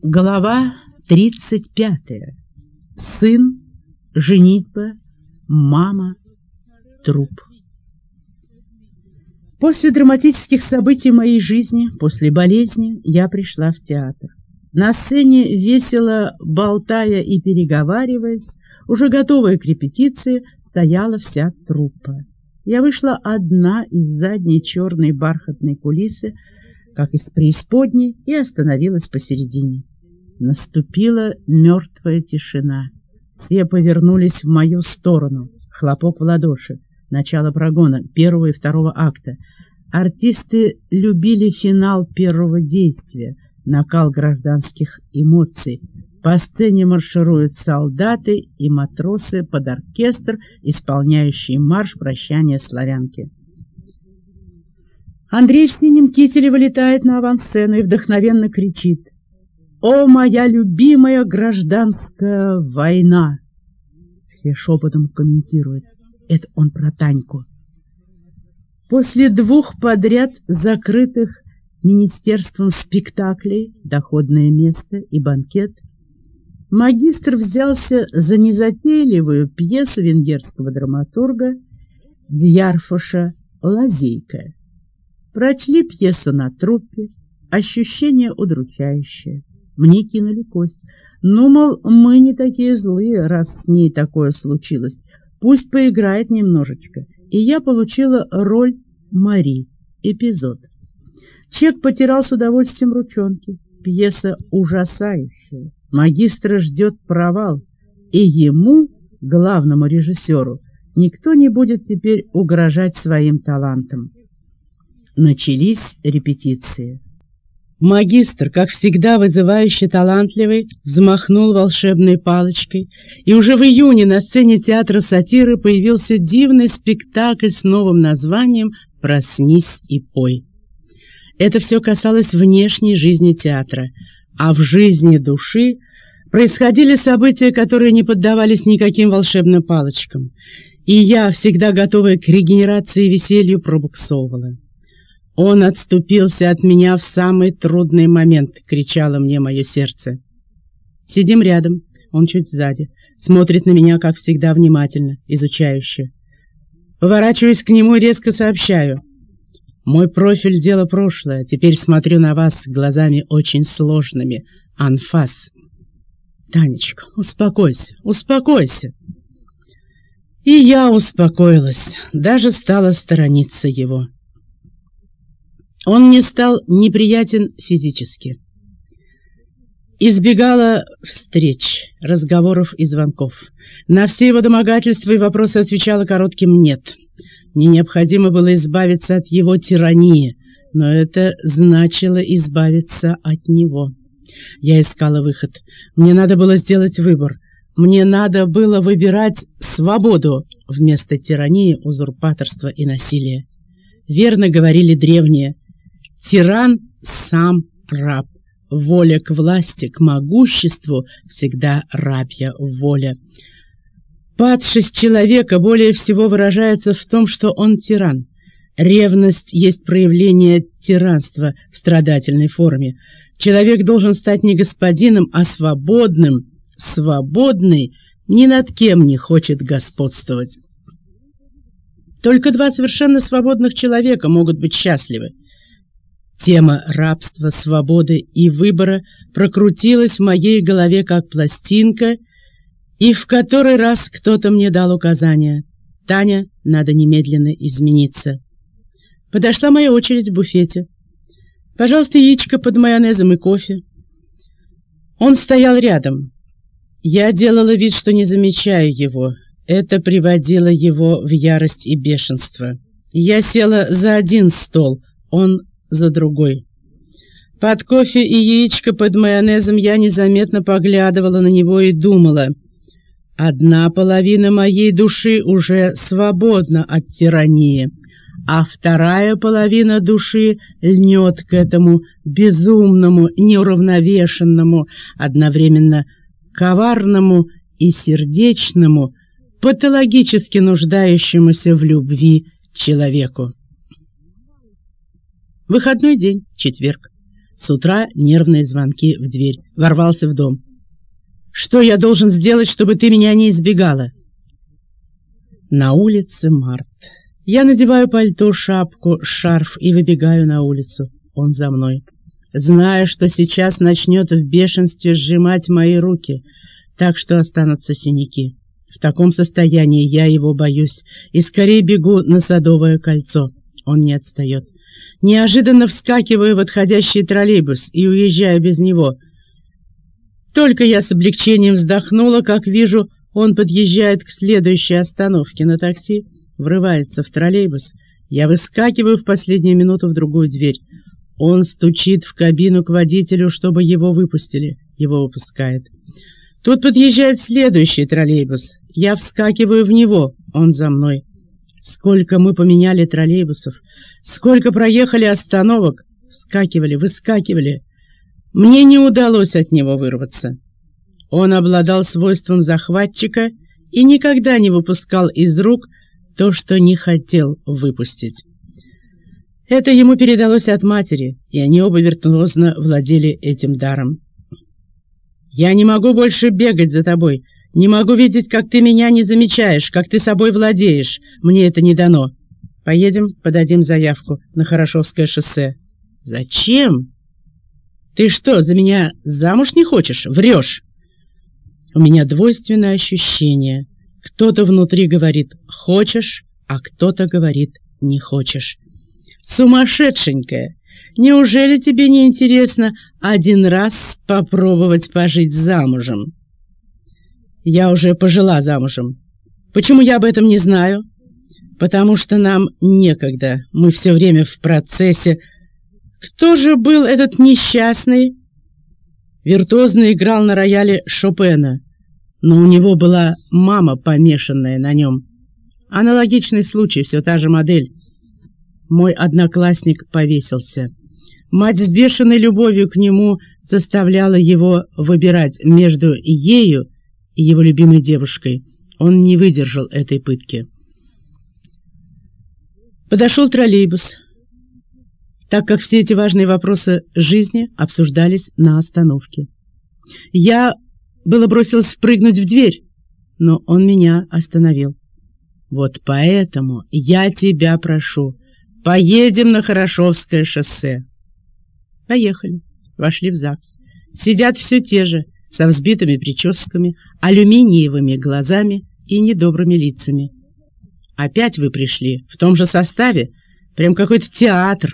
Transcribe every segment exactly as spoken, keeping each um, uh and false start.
Глава тридцать пятая. Сын, женитьба, мама, труп. После драматических событий моей жизни, после болезни, я пришла в театр. На сцене, весело болтая и переговариваясь, уже готовая к репетиции, стояла вся труппа. Я вышла одна из задней черной бархатной кулисы, как из преисподней, и остановилась посередине. Наступила мертвая тишина. Все повернулись в мою сторону. Хлопок в ладоши. Начало прогона первого и второго акта. Артисты любили финал первого действия, накал гражданских эмоций. По сцене маршируют солдаты и матросы под оркестр, исполняющий марш прощания славянки. Андрей в синем кителе вылетает на авансцену и вдохновенно кричит: «О, моя любимая гражданская война!» Все шепотом комментируют: это он про Таньку. После двух подряд закрытых министерством спектаклей «Доходное место» и «Банкет» магистр взялся за незатейливую пьесу венгерского драматурга Дьярфоша «Лазейка». Прочли пьесу на труппе, ощущение удручающее. Мне кинули кость. Ну, мол, мы не такие злые, раз с ней такое случилось. Пусть поиграет немножечко. И я получила роль Мари, эпизод. Чек потирал с удовольствием ручонки. Пьеса ужасающая. Магистра ждет провал. И ему, главному режиссеру, никто не будет теперь угрожать своим талантом. Начались репетиции. Магистр, как всегда вызывающе талантливый, взмахнул волшебной палочкой, и уже в июне на сцене театра сатиры появился дивный спектакль с новым названием «Проснись и пой». Это все касалось внешней жизни театра, а в жизни души происходили события, которые не поддавались никаким волшебным палочкам, и я, всегда готовая к регенерации и веселью, пробуксовывала. «Он отступился от меня в самый трудный момент», — кричало мне мое сердце. Сидим рядом, он чуть сзади, смотрит на меня, как всегда, внимательно, изучающе. Поворачиваюсь к нему и резко сообщаю: «Мой профиль — дело прошлое, теперь смотрю на вас глазами очень сложными, анфас». «Танечка, успокойся, успокойся». И я успокоилась, даже стала сторониться его. Он мне стал неприятен физически. Избегала встреч, разговоров и звонков. На все его домогательства и вопросы отвечала коротким «нет». Мне необходимо было избавиться от его тирании, но это значило избавиться от него. Я искала выход. Мне надо было сделать выбор. Мне надо было выбирать свободу вместо тирании, узурпаторства и насилия. Верно говорили древние: тиран сам раб. Воля к власти, к могуществу всегда рабья воля. Падшесть человека более всего выражается в том, что он тиран. Ревность есть проявление тиранства в страдательной форме. Человек должен стать не господином, а свободным. Свободный ни над кем не хочет господствовать. Только два совершенно свободных человека могут быть счастливы. Тема рабства, свободы и выбора прокрутилась в моей голове как пластинка, и в который раз кто-то мне дал указание: «Таня, надо немедленно измениться». Подошла моя очередь в буфете. «Пожалуйста, яичко под майонезом и кофе». Он стоял рядом. Я делала вид, что не замечаю его. Это приводило его в ярость и бешенство. Я села за один стол, он за другой. Под кофе и яичко под майонезом я незаметно поглядывала на него и думала: одна половина моей души уже свободна от тирании, а вторая половина души льнет к этому безумному, неуравновешенному, одновременно коварному и сердечному, патологически нуждающемуся в любви человеку. Выходной день, четверг. С утра нервные звонки в дверь. Ворвался в дом. «Что я должен сделать, чтобы ты меня не избегала?» На улице март. Я надеваю пальто, шапку, шарф и выбегаю на улицу. Он за мной. Зная, что сейчас начнет в бешенстве сжимать мои руки, так что останутся синяки. В таком состоянии я его боюсь и скорее бегу на Садовое кольцо. Он не отстает. Неожиданно вскакиваю в отходящий троллейбус и уезжаю без него. Только я с облегчением вздохнула, как вижу, он подъезжает к следующей остановке на такси, врывается в троллейбус. Я выскакиваю в последнюю минуту в другую дверь. Он стучит в кабину к водителю, чтобы его выпустили. Его выпускает. Тут подъезжает следующий троллейбус. Я вскакиваю в него. Он за мной. Сколько мы поменяли троллейбусов, сколько проехали остановок. Вскакивали, выскакивали. Мне не удалось от него вырваться. Он обладал свойством захватчика и никогда не выпускал из рук то, что не хотел выпустить. Это ему передалось от матери, и они оба виртуозно владели этим даром. «Я не могу больше бегать за тобой, не могу видеть, как ты меня не замечаешь, как ты собой владеешь. Мне это не дано. Поедем, подадим заявку на Хорошевское шоссе». «Зачем? Ты что, за меня замуж не хочешь? Врешь!» У меня двойственное ощущение. Кто-то внутри говорит «хочешь», а кто-то говорит «не хочешь». «Сумасшедшенькая! Неужели тебе не интересно один раз попробовать пожить замужем?» «Я уже пожила замужем. Почему я об этом не знаю?» «Потому что нам некогда. Мы все время в процессе. Кто же был этот несчастный?» Виртуозно играл на рояле Шопена, но у него была мама, помешанная на нем. Аналогичный случай, все та же модель. Мой одноклассник повесился. Мать с бешеной любовью к нему заставляла его выбирать между ею и его любимой девушкой. Он не выдержал этой пытки. Подошел троллейбус, так как все эти важные вопросы жизни обсуждались на остановке. Я было бросилась спрыгнуть в дверь, но он меня остановил. «Вот поэтому я тебя прошу, поедем на Хорошевское шоссе». Поехали, вошли в ЗАГС. Сидят все те же, со взбитыми прическами, алюминиевыми глазами и недобрыми лицами. «Опять вы пришли, в том же составе? Прям какой-то театр».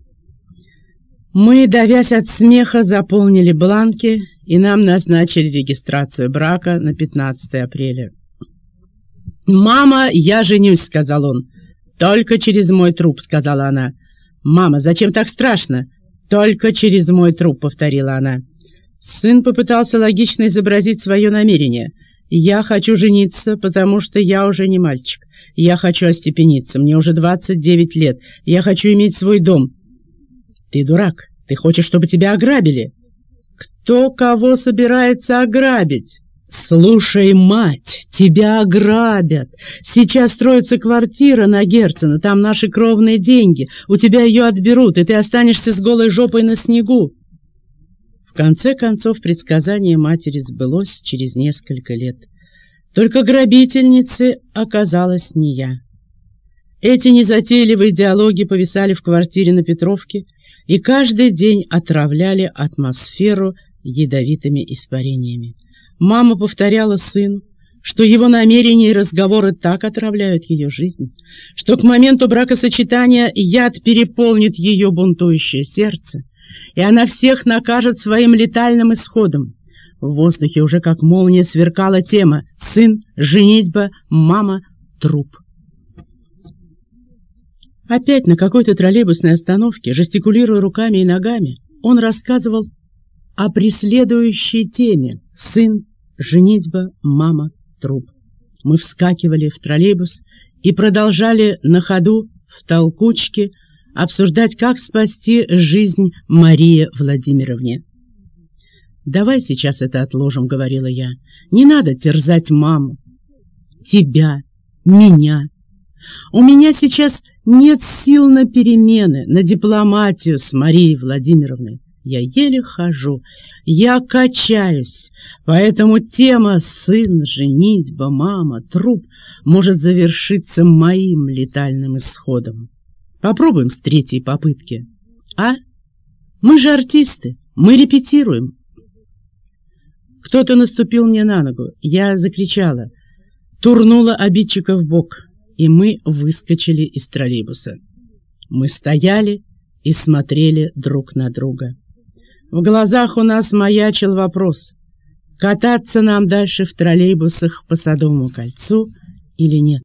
Мы, давясь от смеха, заполнили бланки, и нам назначили регистрацию брака на пятнадцатое апреля. «Мама, я женюсь», — сказал он. «Только через мой труп», — сказала она. «Мама, зачем так страшно?» «Только через мой труп», — повторила она. Сын попытался логично изобразить свое намерение. «Я хочу жениться, потому что я уже не мальчик. Я хочу остепениться, мне уже двадцать девять лет. Я хочу иметь свой дом». «Ты дурак, ты хочешь, чтобы тебя ограбили?» «Кто кого собирается ограбить?» «Слушай, мать, тебя ограбят. Сейчас строится квартира на Герцена, там наши кровные деньги. У тебя ее отберут, и ты останешься с голой жопой на снегу». В конце концов, предсказание матери сбылось через несколько лет. Только грабительницей оказалась не я. Эти незатейливые диалоги повисали в квартире на Петровке и каждый день отравляли атмосферу ядовитыми испарениями. Мама повторяла сыну, что его намерения и разговоры так отравляют ее жизнь, что к моменту бракосочетания яд переполнит ее бунтующее сердце, и она всех накажет своим летальным исходом. В воздухе уже как молния сверкала тема «сын», «женитьба», «мама», «труп». Опять на какой-то троллейбусной остановке, жестикулируя руками и ногами, он рассказывал о преследующей теме «сын», «женитьба», «мама», «труп». Мы вскакивали в троллейбус и продолжали на ходу в толкучке обсуждать, как спасти жизнь Марии Владимировне. «Давай сейчас это отложим», — говорила я. «Не надо терзать маму, тебя, меня. У меня сейчас нет сил на перемены, на дипломатию с Марией Владимировной. Я еле хожу, я качаюсь, поэтому тема «сын», «женитьба», «мама», «труп» может завершиться моим летальным исходом. Попробуем с третьей попытки. А? Мы же артисты, мы репетируем. Кто-то наступил мне на ногу. Я закричала, турнула обидчика в бок, и мы выскочили из троллейбуса. Мы стояли и смотрели друг на друга. В глазах у нас маячил вопрос, кататься нам дальше в троллейбусах по Садовому кольцу или нет.